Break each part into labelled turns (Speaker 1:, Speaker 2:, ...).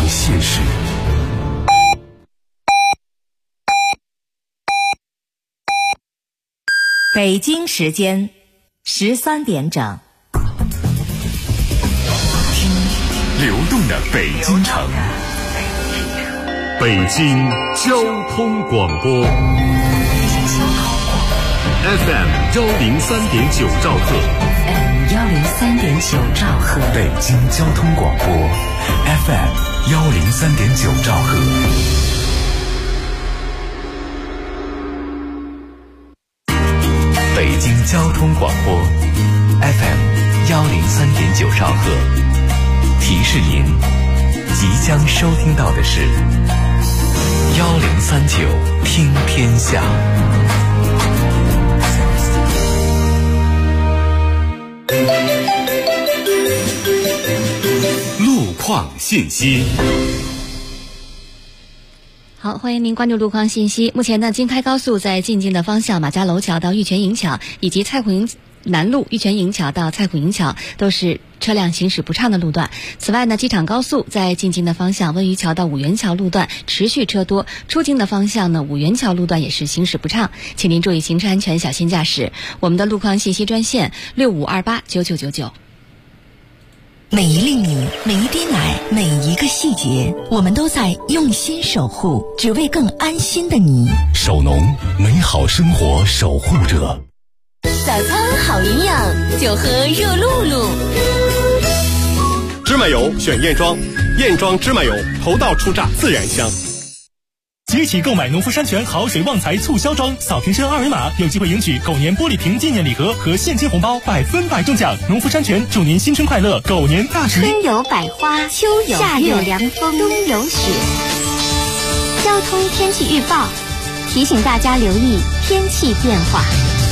Speaker 1: 向现实。
Speaker 2: 北京时间13点整，
Speaker 1: 听流动的北京城，北京交通广播 FM 103.9兆赫
Speaker 2: 103.9兆赫，
Speaker 1: 北京交通广播 FM 103.9兆赫。北京交通广播 FM 103.9兆赫，提示您即将收听到的是1039听天下。路况信息。
Speaker 3: 好，欢迎您关注路况信息。目前呢，京开高速在进京的方向，马家楼桥到玉泉营桥以及蔡虎营南路玉泉营桥到蔡虎营桥都是车辆行驶不畅的路段。此外呢，机场高速在进京的方向，温榆桥到五元桥路段持续车多；出京的方向呢，五元桥路段也是行驶不畅，请您注意行车安全，小心驾驶。我们的路况信息专线65289999。
Speaker 2: 每一粒米，每一滴奶，每一个细节，我们都在用心守护，只为更安心的你。
Speaker 1: 首农，美好生活守护者。
Speaker 2: 早餐好营养，就喝热露露。
Speaker 4: 芝麻油选燕庄，燕庄芝麻油头道出榨，自然香。
Speaker 5: 即起购买农夫山泉好水旺财促销装，扫瓶身2维码，有机会赢取狗年玻璃瓶纪念礼盒和现金红包，100%中奖。农夫山泉祝您新春快乐，狗年大吉！
Speaker 6: 春有百花，秋有夏有凉风，冬有雪。交通天气预报提醒大家留意天气变化。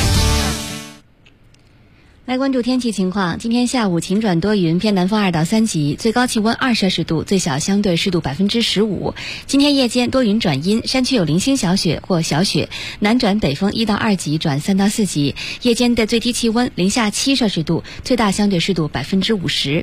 Speaker 3: 来关注天气情况，今天下午晴转多云，偏南风2到3级，最高气温2摄氏度，最小相对湿度15%。今天夜间多云转阴，山区有零星小雪或小雪，南转北风1到2级转3到4级，夜间的最低气温零下7摄氏度，最大相对湿度50%。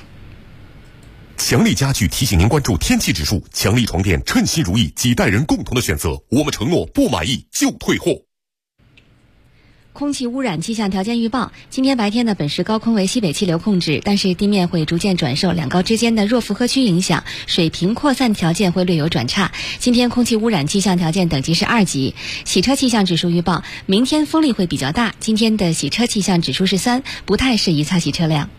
Speaker 1: 强力家具提醒您关注天气指数，强力床垫称心如意，几代人共同的选择，我们承诺不满意就退货。
Speaker 3: 空气污染气象条件预报，今天白天的本市高空为西北气流控制，但是地面会逐渐转受两高之间的弱负荷区影响，水平扩散条件会略有转差。今天空气污染气象条件等级是2级。洗车气象指数预报，明天风力会比较大，今天的洗车气象指数是3，不太适宜擦洗车辆。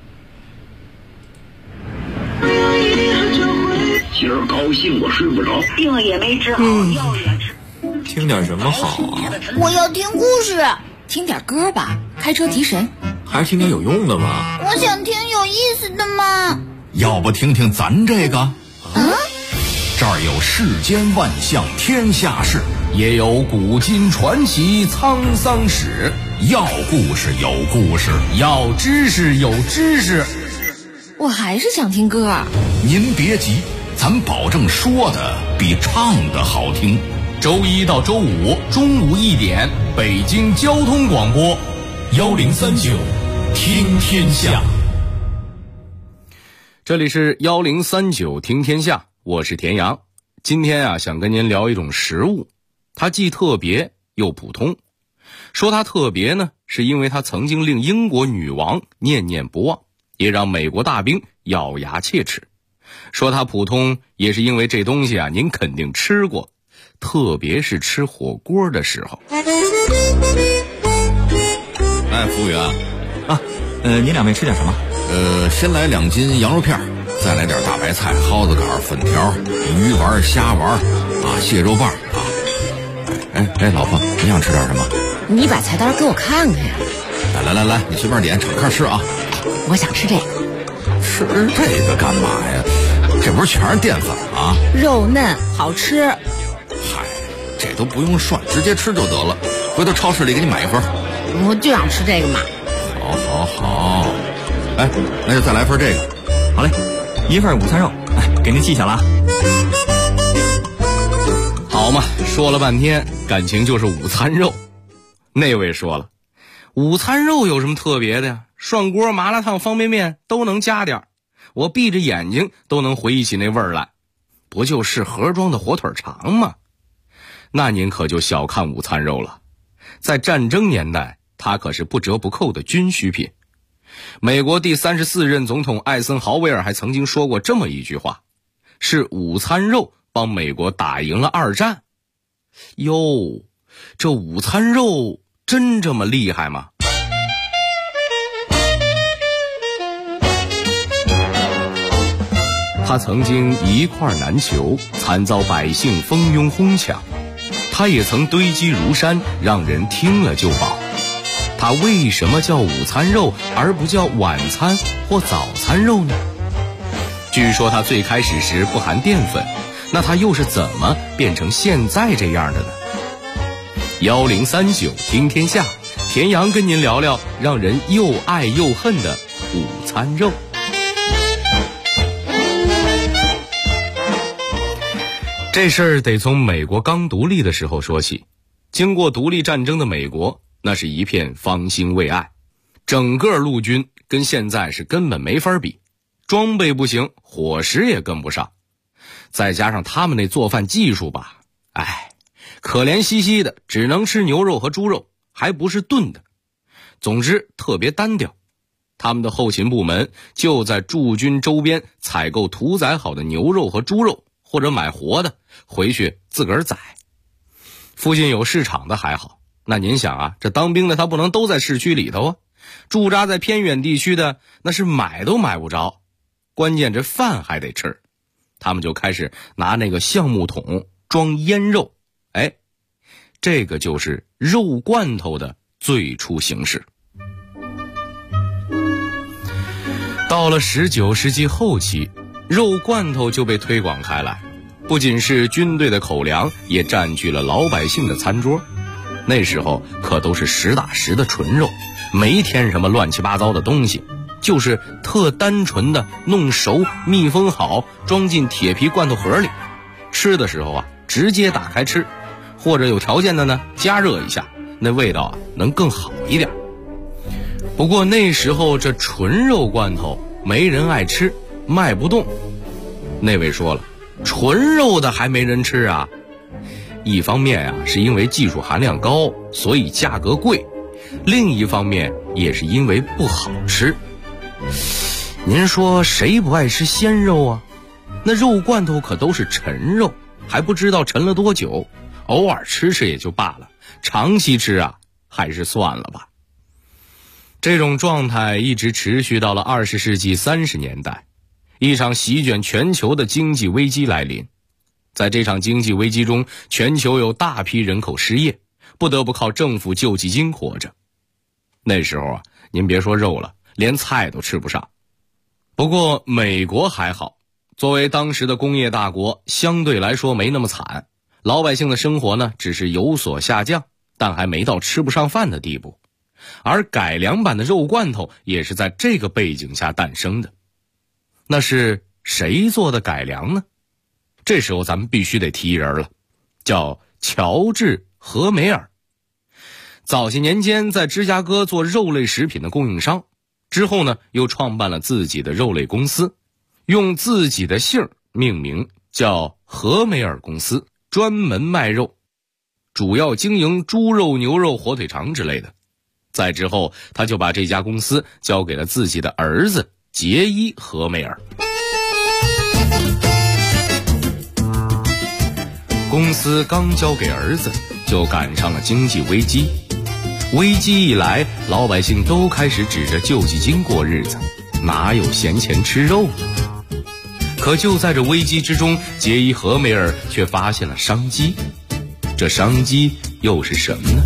Speaker 7: 今儿高兴我睡不着，
Speaker 8: 病也没治好，药也吃。
Speaker 9: 听点什么好啊？
Speaker 10: 我要听故事。
Speaker 11: 听点歌吧，开车提神。
Speaker 9: 还是听点有用的吧。
Speaker 10: 我想听有意思的嘛。
Speaker 12: 要不听听咱这个？这儿有世间万象天下事，也有古今传奇沧桑史。要故事有故事，要知识有知识。
Speaker 11: 我还是想听歌。
Speaker 12: 您别急，咱保证说的比唱的好听。周一到周五中午1点，北京交通广播1039听天下。
Speaker 13: 这里是1039听天下，我是田阳。今天啊，想跟您聊一种食物，它既特别又普通。说它特别呢，是因为它曾经令英国女王念念不忘，也让美国大兵咬牙切齿。说它普通，也是因为这东西啊，您肯定吃过，特别是吃火锅的时候。
Speaker 9: 哎，服务员
Speaker 14: 啊，您两位吃点什么？
Speaker 9: 先来2斤羊肉片，再来点大白菜、蒿子杆、粉条、鱼丸、虾丸啊，蟹肉棒啊。哎，老婆，你想吃点什么？
Speaker 11: 你把菜单给我看看呀。
Speaker 9: 来，你随便点，敞开吃啊。
Speaker 11: 我想吃这个。
Speaker 9: 吃这个干嘛呀？这不是全是淀粉啊？
Speaker 11: 肉嫩好吃。
Speaker 9: 嗨，这都不用涮，直接吃就得了。回头超市里给你买一份。
Speaker 11: 我就想吃这个嘛。
Speaker 9: 好。哎，那就再来份这个。
Speaker 14: 好嘞，一份午餐肉，哎，给您记下了啊。
Speaker 13: 好嘛，说了半天，感情就是午餐肉。那位说了，午餐肉有什么特别的呀？涮锅、麻辣烫、方便面都能加点，我闭着眼睛都能回忆起那味儿来。 不就是盒装的火腿肠吗？那您可就小看午餐肉了，在战争年代，它可是不折不扣的军需品。美国第34任总统艾森豪威尔还曾经说过这么一句话，是午餐肉帮美国打赢了2战。哟，这午餐肉真这么厉害吗？他曾经一块难求，惨遭百姓蜂拥哄抢。他也曾堆积如山，让人听了就饱。他为什么叫午餐肉而不叫晚餐或早餐肉呢？据说他最开始时不含淀粉，那他又是怎么变成现在这样的呢？1039听天下，田阳跟您聊聊让人又爱又恨的午餐肉。这事儿得从美国刚独立的时候说起。经过独立战争的美国，那是一片方兴未艾，整个陆军跟现在是根本没法比，装备不行，伙食也跟不上，再加上他们那做饭技术吧，可怜兮兮的，只能吃牛肉和猪肉，还不是炖的。总之特别单调。他们的后勤部门就在驻军周边采购屠宰好的牛肉和猪肉，或者买活的回去自个儿宰。附近有市场的还好，那您想啊，这当兵的他不能都在市区里头啊，驻扎在偏远地区的那是买都买不着，关键这饭还得吃。他们就开始拿那个橡木桶装腌肉，这个就是肉罐头的最初形式。到了19世纪后期，肉罐头就被推广开来，不仅是军队的口粮，也占据了老百姓的餐桌。那时候可都是实打实的纯肉，没添什么乱七八糟的东西，就是特单纯的弄熟密封好，装进铁皮罐头盒里。吃的时候啊，直接打开吃，或者有条件的呢，加热一下，那味道能更好一点。不过那时候这纯肉罐头没人爱吃，卖不动。那位说了，纯肉的还没人吃啊。一方面是因为技术含量高，所以价格贵，另一方面也是因为不好吃。您说谁不爱吃鲜肉啊？那肉罐头可都是陈肉，还不知道陈了多久，偶尔吃吃也就罢了，长期吃还是算了吧。这种状态一直持续到了20世纪30年代，一场席卷全球的经济危机来临。在这场经济危机中，全球有大批人口失业，不得不靠政府救济金活着。那时候您别说肉了，连菜都吃不上。不过美国还好，作为当时的工业大国，相对来说没那么惨，老百姓的生活呢只是有所下降，但还没到吃不上饭的地步。而改良版的肉罐头也是在这个背景下诞生的。那是谁做的改良呢？这时候咱们必须得提人了，叫乔治·何梅尔。早些年间在芝加哥做肉类食品的供应商，之后呢又创办了自己的肉类公司，用自己的姓命名，叫何梅尔公司，专门卖肉，主要经营猪肉、牛肉、火腿肠之类的。再之后他就把这家公司交给了自己的儿子杰伊·何梅尔。公司刚交给儿子，就赶上了经济危机。危机一来，老百姓都开始指着救济金过日子，哪有闲钱吃肉呢？可就在这危机之中，杰伊·何梅尔却发现了商机。这商机又是什么呢？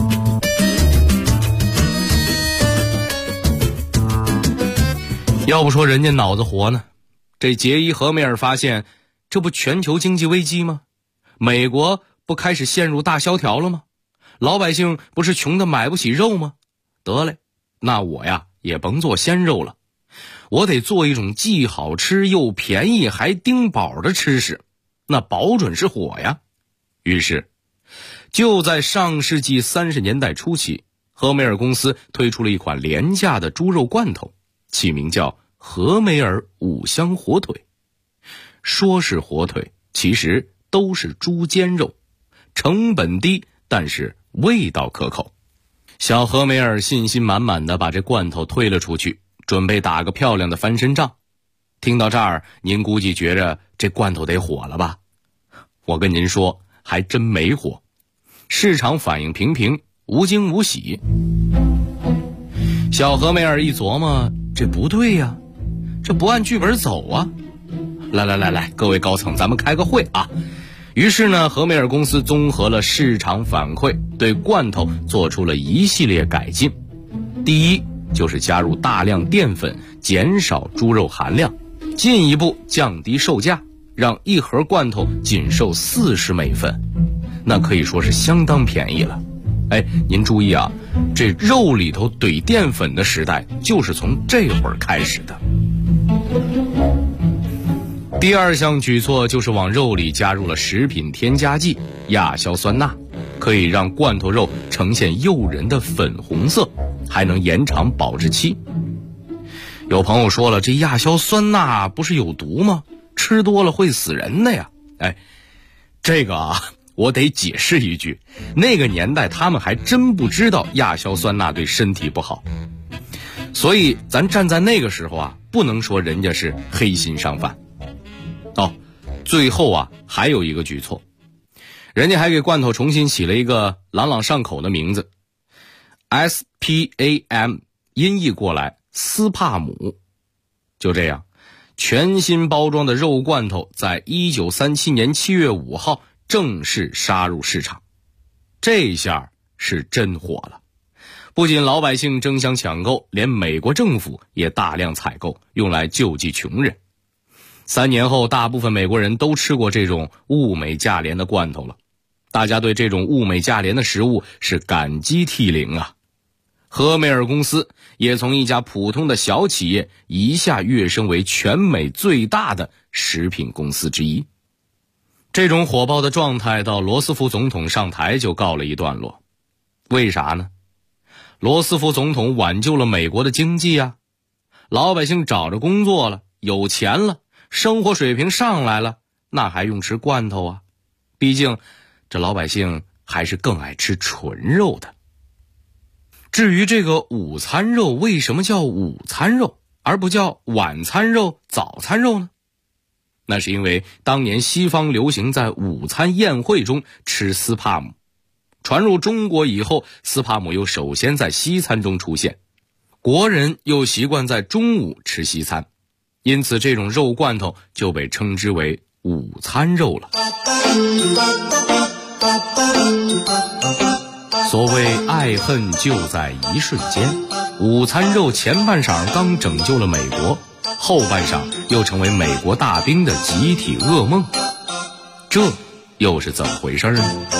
Speaker 13: 要不说人家脑子活呢，这杰伊·何梅尔发现，这不全球经济危机吗？美国不开始陷入大萧条了吗？老百姓不是穷得买不起肉吗？得嘞，那我也甭做鲜肉了，我得做一种既好吃又便宜还丁饱的吃食，那保准是火呀。于是就在上世纪30年代初期，何梅尔公司推出了一款廉价的猪肉罐头，起名叫何梅尔五香火腿。 说是火腿，其实都是猪肩肉，成本低，但是味道可口。小何梅尔信心满满的把这罐头推了出去，准备打个漂亮的翻身仗。听到这儿，您估计觉着这罐头得火了吧？我跟您说，还真没火，市场反应平平，无惊无喜。小何梅尔一琢磨，这不对呀，这不按剧本走啊！来，各位高层，咱们开个会啊！于是呢，何梅尔公司综合了市场反馈，对罐头做出了一系列改进。第一，就是加入大量淀粉，减少猪肉含量，进一步降低售价，让一盒罐头仅售40美分，那可以说是相当便宜了。您注意啊，这肉里头怼淀粉的时代就是从这会儿开始的。第二项举措就是往肉里加入了食品添加剂亚硝酸钠，可以让罐头肉呈现诱人的粉红色，还能延长保质期。有朋友说了，这亚硝酸钠不是有毒吗？吃多了会死人的呀。这个啊，我得解释一句，那个年代他们还真不知道亚硝酸钠对身体不好，所以咱站在那个时候啊，不能说人家是黑心商贩。最后啊，还有一个举措，人家还给罐头重新起了一个朗朗上口的名字 SPAM， 音译过来斯帕姆。就这样，全新包装的肉罐头在1937年7月5号正式杀入市场。这下是真火了，不仅老百姓争相抢购，连美国政府也大量采购，用来救济穷人。3年后，大部分美国人都吃过这种物美价廉的罐头了，大家对这种物美价廉的食物是感激涕零啊。何梅尔公司也从一家普通的小企业一下跃升为全美最大的食品公司之一。这种火爆的状态到罗斯福总统上台就告了一段落。为啥呢？罗斯福总统挽救了美国的经济啊，老百姓找着工作了，有钱了，生活水平上来了，那还用吃罐头啊？毕竟这老百姓还是更爱吃纯肉的。至于这个午餐肉为什么叫午餐肉而不叫晚餐肉、早餐肉呢？那是因为当年西方流行在午餐宴会中吃斯帕姆，传入中国以后，斯帕姆又首先在西餐中出现，国人又习惯在中午吃西餐，因此这种肉罐头就被称之为午餐肉了。所谓爱恨就在一瞬间，午餐肉前半晌刚拯救了美国，后半晌又成为美国大兵的集体噩梦，这又是怎么回事呢？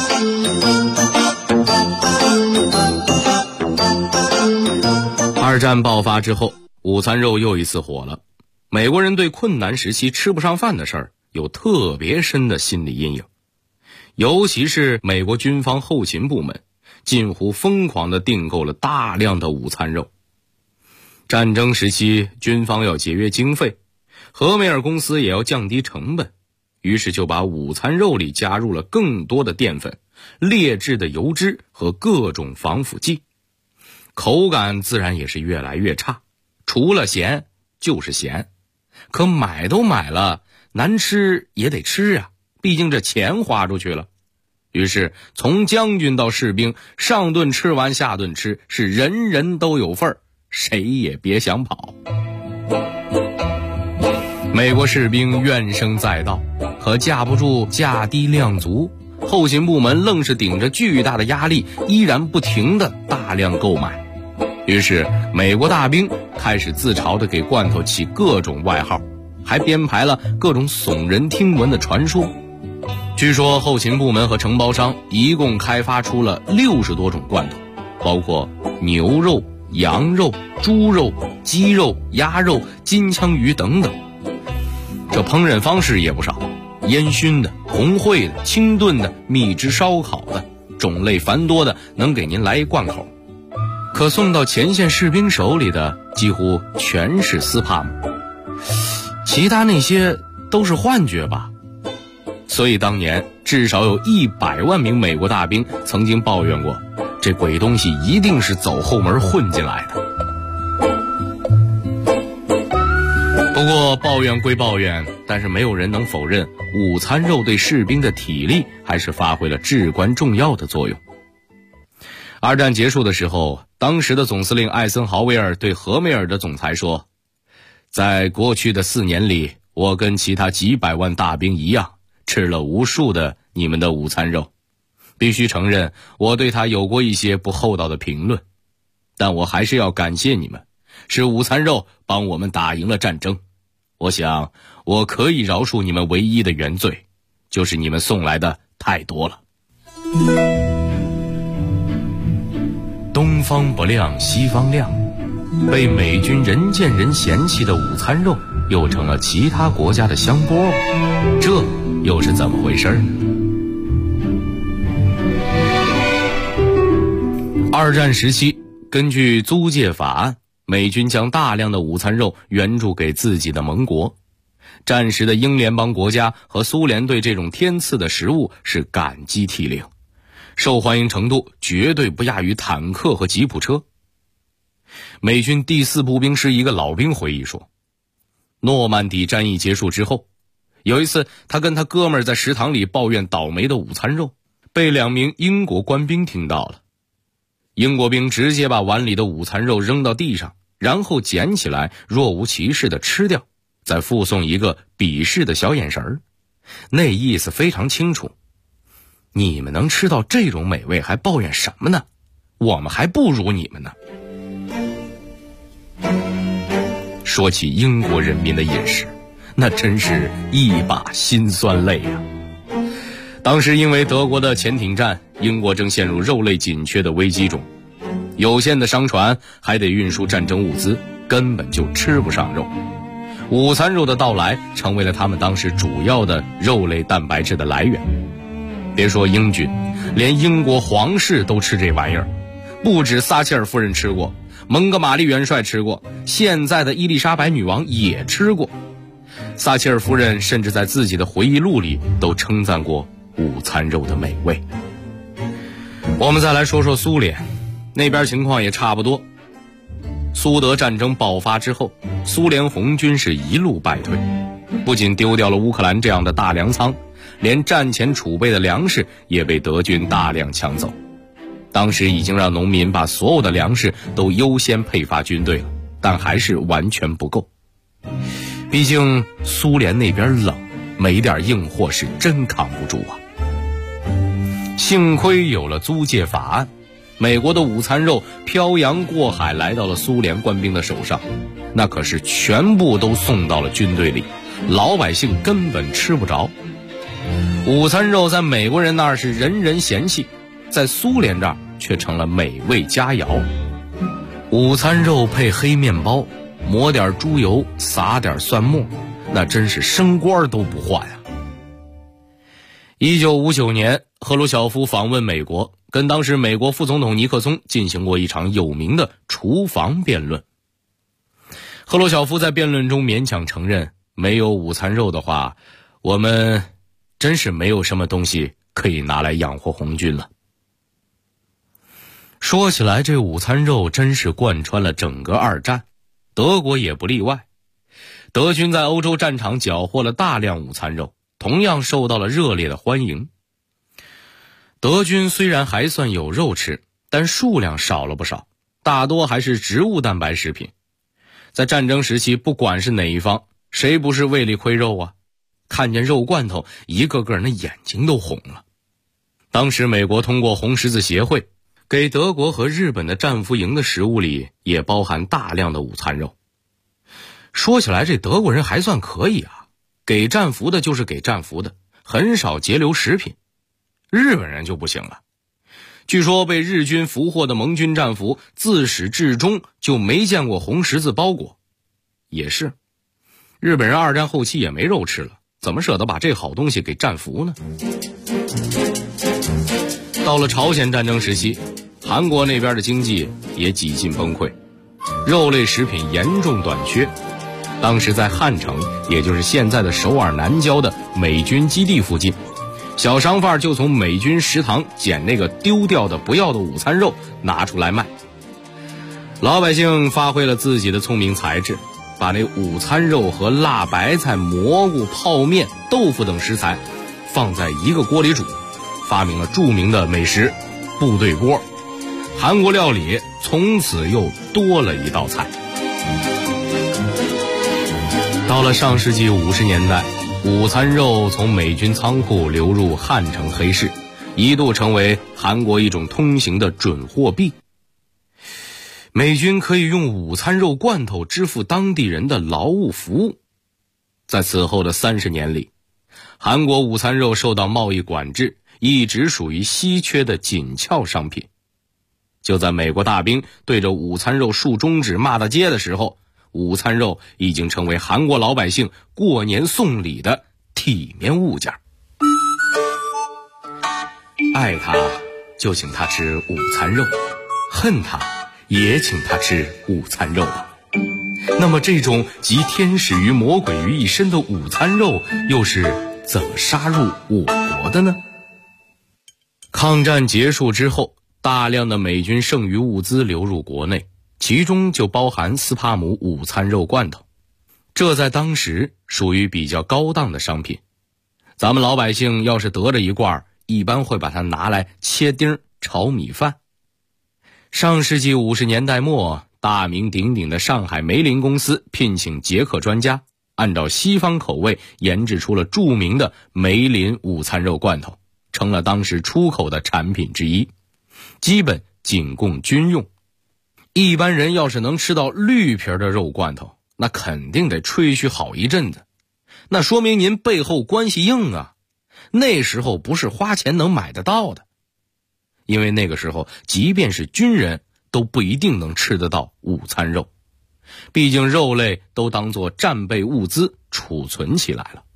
Speaker 13: 二战爆发之后，午餐肉又一次火了。美国人对困难时期吃不上饭的事儿有特别深的心理阴影，尤其是美国军方后勤部门近乎疯狂地订购了大量的午餐肉。战争时期，军方要节约经费，何梅尔公司也要降低成本，于是就把午餐肉里加入了更多的淀粉、劣质的油脂和各种防腐剂，口感自然也是越来越差，除了咸就是咸。可买都买了，难吃也得吃啊，毕竟这钱花出去了。于是从将军到士兵，上顿吃完下顿吃，是人人都有份儿，谁也别想跑。美国士兵怨声载道，可架不住价低量足，后勤部门愣是顶着巨大的压力，依然不停地大量购买。于是美国大兵开始自嘲地给罐头起各种外号，还编排了各种耸人听闻的传说。据说后勤部门和承包商一共开发出了60多种罐头，包括牛肉、羊肉、猪肉、鸡肉、鸭肉、金枪鱼等等。这烹饪方式也不少，烟熏的、红烩的、清炖的、秘制烧烤的，种类繁多的能给您来一贯口。可送到前线士兵手里的几乎全是斯帕姆，其他那些都是幻觉吧。所以当年至少有100万名美国大兵曾经抱怨过，这鬼东西一定是走后门混进来的。不过抱怨归抱怨，但是没有人能否认午餐肉对士兵的体力还是发挥了至关重要的作用。二战结束的时候，当时的总司令艾森豪威尔对何梅尔的总裁说，在过去的4年里，我跟其他几百万大兵一样，吃了无数的你们的午餐肉。必须承认，我对他有过一些不厚道的评论，但我还是要感谢你们，是午餐肉帮我们打赢了战争。我想我可以饶恕你们唯一的原罪，就是你们送来的太多了。东方不亮西方亮，被美军人见人嫌弃的午餐肉又成了其他国家的香饽饽，这又是怎么回事呢？二战时期，根据租借法案，美军将大量的午餐肉援助给自己的盟国。战时的英联邦国家和苏联对这种天赐的食物是感激涕零，受欢迎程度绝对不亚于坦克和吉普车。美军第4步兵师一个老兵回忆说，诺曼底战役结束之后，有一次他跟他哥们儿在食堂里抱怨倒霉的午餐肉，被2名英国官兵听到了。英国兵直接把碗里的午餐肉扔到地上，然后捡起来若无其事地吃掉，再附送一个鄙视的小眼神儿，那意思非常清楚，你们能吃到这种美味还抱怨什么呢？我们还不如你们呢。说起英国人民的饮食，那真是一把辛酸泪啊。当时因为德国的潜艇战，英国正陷入肉类紧缺的危机中，有限的商船还得运输战争物资，根本就吃不上肉。午餐肉的到来成为了他们当时主要的肉类蛋白质的来源。别说英军，连英国皇室都吃这玩意儿，不止撒切尔夫人吃过，蒙哥马利元帅吃过，现在的伊丽莎白女王也吃过。撒切尔夫人甚至在自己的回忆录里都称赞过午餐肉的美味。我们再来说说苏联，那边情况也差不多。苏德战争爆发之后，苏联红军是一路败退，不仅丢掉了乌克兰这样的大粮仓，连战前储备的粮食也被德军大量抢走。当时已经让农民把所有的粮食都优先配发军队了，但还是完全不够。毕竟苏联那边冷，没点硬货是真扛不住啊。幸亏有了租借法案，美国的午餐肉漂洋过海来到了苏联官兵的手上，那可是全部都送到了军队里，老百姓根本吃不着。午餐肉在美国人那儿是人人嫌弃，在苏联这儿却成了美味佳肴。午餐肉配黑面包，抹点猪油，撒点蒜末，那真是升官都不换啊。1959年，赫鲁晓夫访问美国，跟当时美国副总统尼克松进行过一场有名的厨房辩论。赫鲁晓夫在辩论中勉强承认，没有午餐肉的话，我们真是没有什么东西可以拿来养活红军了。说起来，这午餐肉真是贯穿了整个二战，德国也不例外。德军在欧洲战场缴获了大量午餐肉，同样受到了热烈的欢迎。德军虽然还算有肉吃，但数量少了不少，大多还是植物蛋白食品。在战争时期，不管是哪一方，谁不是胃里亏肉啊？看见肉罐头，一个个那眼睛都红了。当时美国通过红十字协会，给德国和日本的战俘营的食物里也包含大量的午餐肉。说起来，这德国人还算可以啊，给战俘的就是给战俘的，很少截留食品。日本人就不行了，据说被日军俘获的盟军战俘自始至终就没见过红十字包裹。也是，日本人二战后期也没肉吃了，怎么舍得把这好东西给战俘呢？到了朝鲜战争时期，韩国那边的经济也几近崩溃，肉类食品严重短缺。 当时在汉城，也就是现在的首尔南郊的美军基地附近，小商贩就从美军食堂捡那个丢掉的不要的午餐肉拿出来卖。老百姓发挥了自己的聪明才智，把那午餐肉和辣白菜、蘑菇、泡面、豆腐等食材放在一个锅里煮，发明了著名的美食部队锅。韩国料理从此又多了一道菜。到了上世纪50年代，午餐肉从美军仓库流入汉城黑市，一度成为韩国一种通行的准货币。美军可以用午餐肉罐头支付当地人的劳务服务。在此后的30年里，韩国午餐肉受到贸易管制，一直属于稀缺的紧俏商品。就在美国大兵对着午餐肉竖中指骂大街的时候，午餐肉已经成为韩国老百姓过年送礼的体面物件。爱他就请他吃午餐肉，恨他也请他吃午餐肉吧。那么这种集天使与魔鬼于一身的午餐肉又是怎么杀入我国的呢？抗战结束之后，大量的美军剩余物资流入国内，其中就包含斯帕姆午餐肉罐头。这在当时属于比较高档的商品，咱们老百姓要是得着一罐，一般会把它拿来切丁炒米饭。上世纪50年代末，大名鼎鼎的上海梅林公司聘请捷克专家，按照西方口味研制出了著名的梅林午餐肉罐头，成了当时出口的产品之一，基本仅供军用。一般人要是能吃到绿皮的肉罐头，那肯定得吹嘘好一阵子，那说明您背后关系硬啊。那时候不是花钱能买得到的，因为那个时候即便是军人都不一定能吃得到午餐肉，毕竟肉类都当作战备物资储存起来了。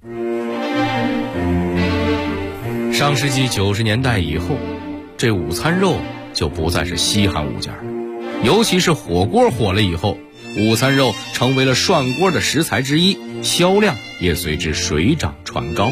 Speaker 13: 上世纪90年代以后，这午餐肉就不再是稀罕物件了，尤其是火锅火了以后，午餐肉成为了涮锅的食材之一，销量也随之水涨船高。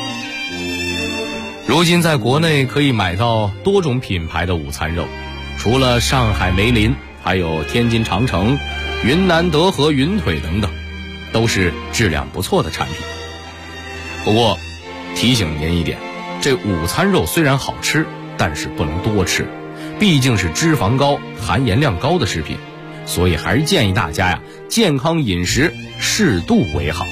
Speaker 13: 如今在国内可以买到多种品牌的午餐肉，除了上海梅林，还有天津长城、云南德和云腿等等，都是质量不错的产品。不过提醒您一点，这午餐肉虽然好吃，但是不能多吃，毕竟是脂肪高、含盐量高的食品，所以还是建议大家呀，健康饮食适度为好。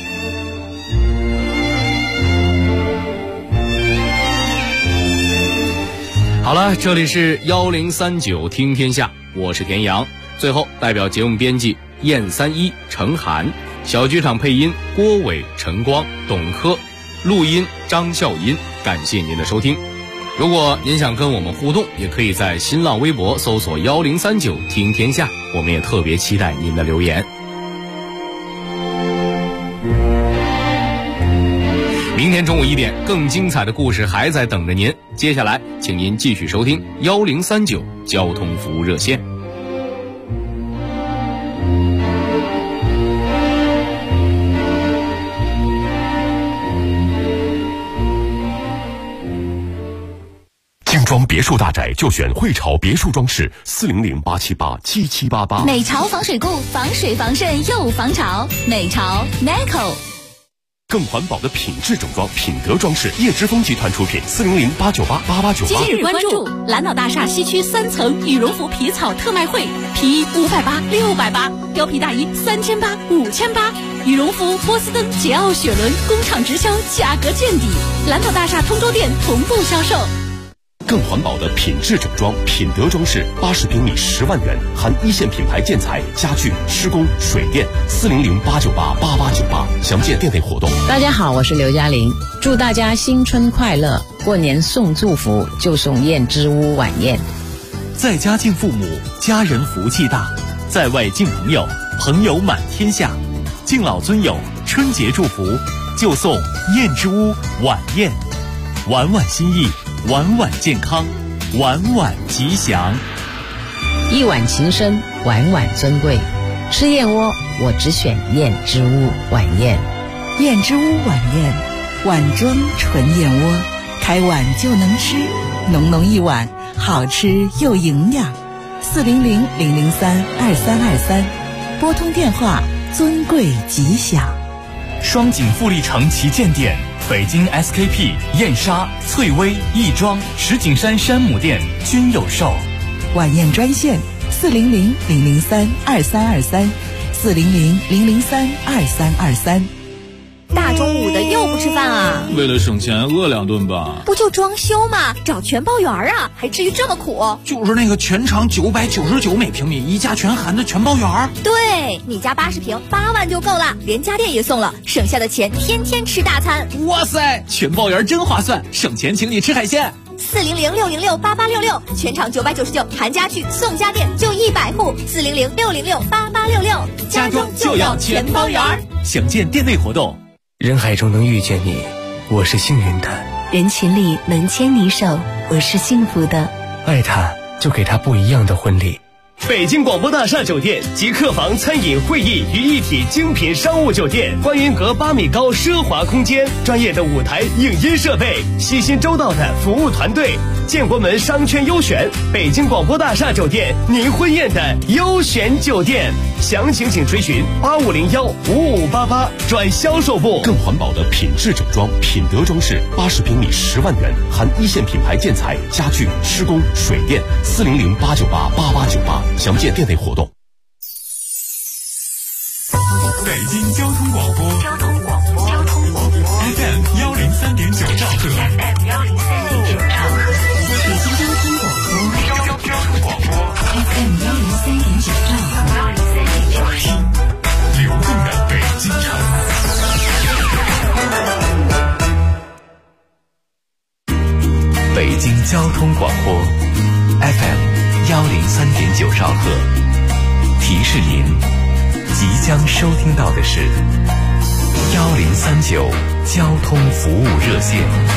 Speaker 13: 好了，这里是1039听天下，我是田阳。最后代表节目编辑燕31、程涵，小剧场配音郭伟、陈光、董珂，录音张笑音，感谢您的收听。如果您想跟我们互动，也可以在新浪微博搜索1039听天下，我们也特别期待您的留言。明天中午1点，更精彩的故事还在等着您。接下来请您继续收听1039交通服务热线。
Speaker 15: 精装别墅大宅就选汇潮别墅装饰，400-878-7788。
Speaker 2: 美潮防水固，防水防渗又防潮。美潮 NECO。
Speaker 15: 更环保的品质整装，品德装饰，叶之峰集团出品，400-898-8898。
Speaker 2: 今日关注蓝岛大厦西区3层羽绒服皮草特卖会，皮衣580、680，貂皮大衣3800、5800，羽绒服、波司登、捷奥雪伦工厂直销，价格见底。蓝岛大厦通州店同步销售。
Speaker 15: 更环保的品质整装，品德装饰，80平米10万元，含一线品牌建材、家具、施工、水电，400-898-8898。详见店内活动。
Speaker 16: 大家好，我是刘嘉玲，祝大家新春快乐！过年送祝福就送燕之屋晚宴。
Speaker 5: 在家敬父母，家人福气大；在外敬朋友，朋友满天下。敬老尊友，春节祝福就送燕之屋晚宴，晚晚心意，晚晚健康，晚晚吉祥。
Speaker 16: 一碗情深，晚晚尊贵。 吃燕窝我只选燕之屋晚宴。
Speaker 17: 燕之屋晚宴，碗装纯燕窝，开碗就能吃，浓浓一碗，好吃又营养。400-003-2323，拨通电话，尊贵吉祥。
Speaker 5: 双井富力城旗舰店、北京 SKP、燕莎、翠微、亦庄、石景山山姆店均有售。
Speaker 17: 晚宴专线400-003-2323，400-003-2323。
Speaker 18: 大中午的又不吃饭啊？
Speaker 14: 为了省钱饿2顿吧。
Speaker 18: 不就装修吗？找全包园啊，还至于这么苦？
Speaker 14: 就是那个全长999每平米，一家全含的全包园。
Speaker 18: 对，你家80平8万就够了，连家电也送了，省下的钱天天吃大餐。
Speaker 14: 哇塞，全包园真划算，省钱请你吃海鲜。
Speaker 18: 400-606-8866，全场999，含家具送家电，就100户。400-606-8866，
Speaker 5: 家装就要全包园。详见店内活动。
Speaker 19: 人海中能遇见你，我是幸运的；
Speaker 20: 人群里能牵你手，我是幸福的。
Speaker 19: 爱他，就给他不一样的婚礼。
Speaker 15: 北京广播大厦酒店集客房、餐饮、会议于一体精品商务酒店，观云阁8米高奢华空间，专业的舞台影音设备，细心周到的服务团队，建国门商圈优选，北京广播大厦酒店，您婚宴的优选酒店。详情请垂询8501-5588转销售部。更环保的品质整装，品德装饰，80平米10万元，含一线品牌建材、家具、施工、水电。400-898-8898，详见店内活动。
Speaker 5: 北京交通广播FM 103.9兆赫，北京交通广播 FM 103.9兆赫，听流动的北京城。北京交通广播 FM 103.9兆赫，提示您即将收听到的是1039交通服务热线。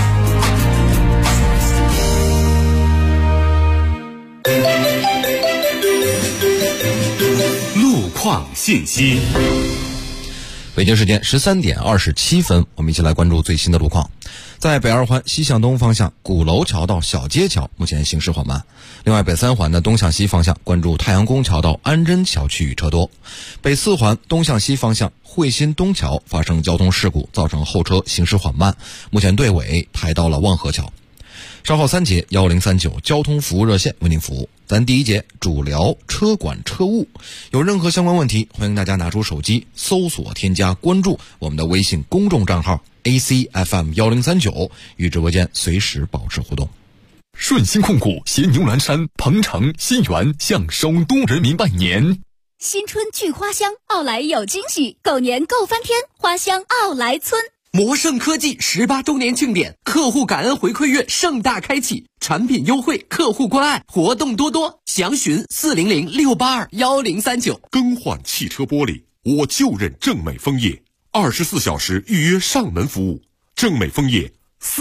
Speaker 5: 路况信息。
Speaker 9: 北京时间13点27分，我们一起来关注最新的路况。在北2环西向东方向，鼓楼桥到小街桥目前行驶缓慢。另外，北3环的东向西方向，关注太阳宫桥到安贞桥区域车多。北4环东向西方向，汇鑫东桥发生交通事故，造成后车行驶缓慢，目前队尾排到了望河桥。稍后3节1039交通服务热线为您服务。咱第一节主聊车管车务，有任何相关问题，欢迎大家拿出手机搜索添加关注我们的微信公众账号 ACFM 1039，与直播间随时保持互动。
Speaker 5: 顺鑫控股携牛栏山、鹏城、新源向首都人民拜年。
Speaker 2: 新春聚花香，奥莱有惊喜，狗年够翻天，花香奥莱村。
Speaker 21: 魔盛科技18周年庆典，客户感恩回馈月盛大开启，产品优惠，客户关爱，活动多多，详询400-682-1039。
Speaker 22: 更换汽车玻璃，我就认正美枫叶，24小时预约上门服务。正美枫叶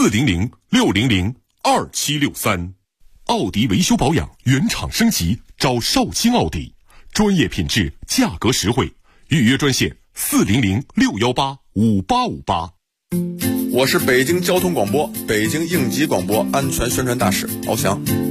Speaker 22: 400-600-2763。奥迪维修保养原厂升级，找绍兴奥迪，专业品质，价格实惠，预约专线400-618-5858。
Speaker 23: 我是北京交通广播北京应急广播安全宣传大使敖翔。